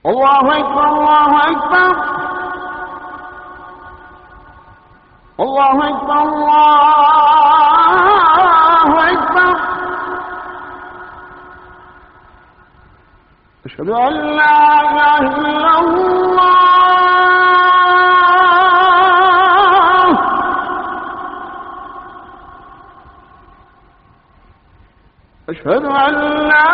الله أكبر الله أكبر الله أكبر الله أكبر. أشهد أن لا إله إلا الله. أشهد أن لا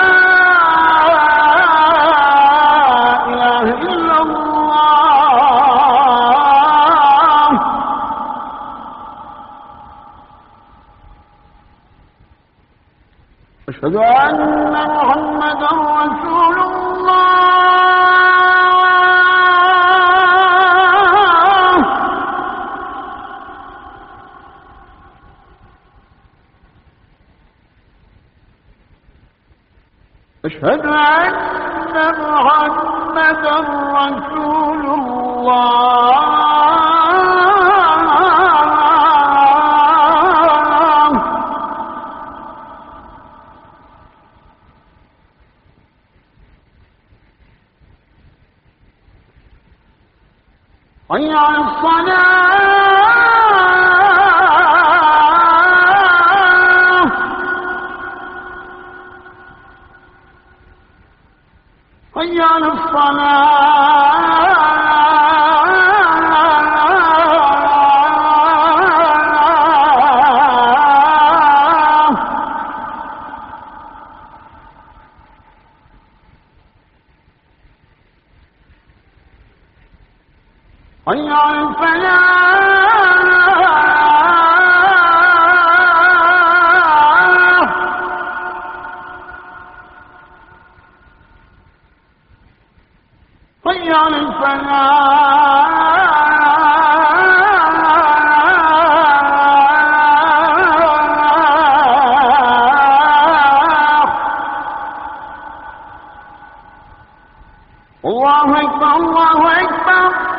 إله إلا الله. أشهد أن محمدا رسول الله. أشهد أن محمدا رسول الله. حي على الصلاة. حي على الصلاة. حي على الفلاح. حي على الفلاح. الله أكبر الله أكبر.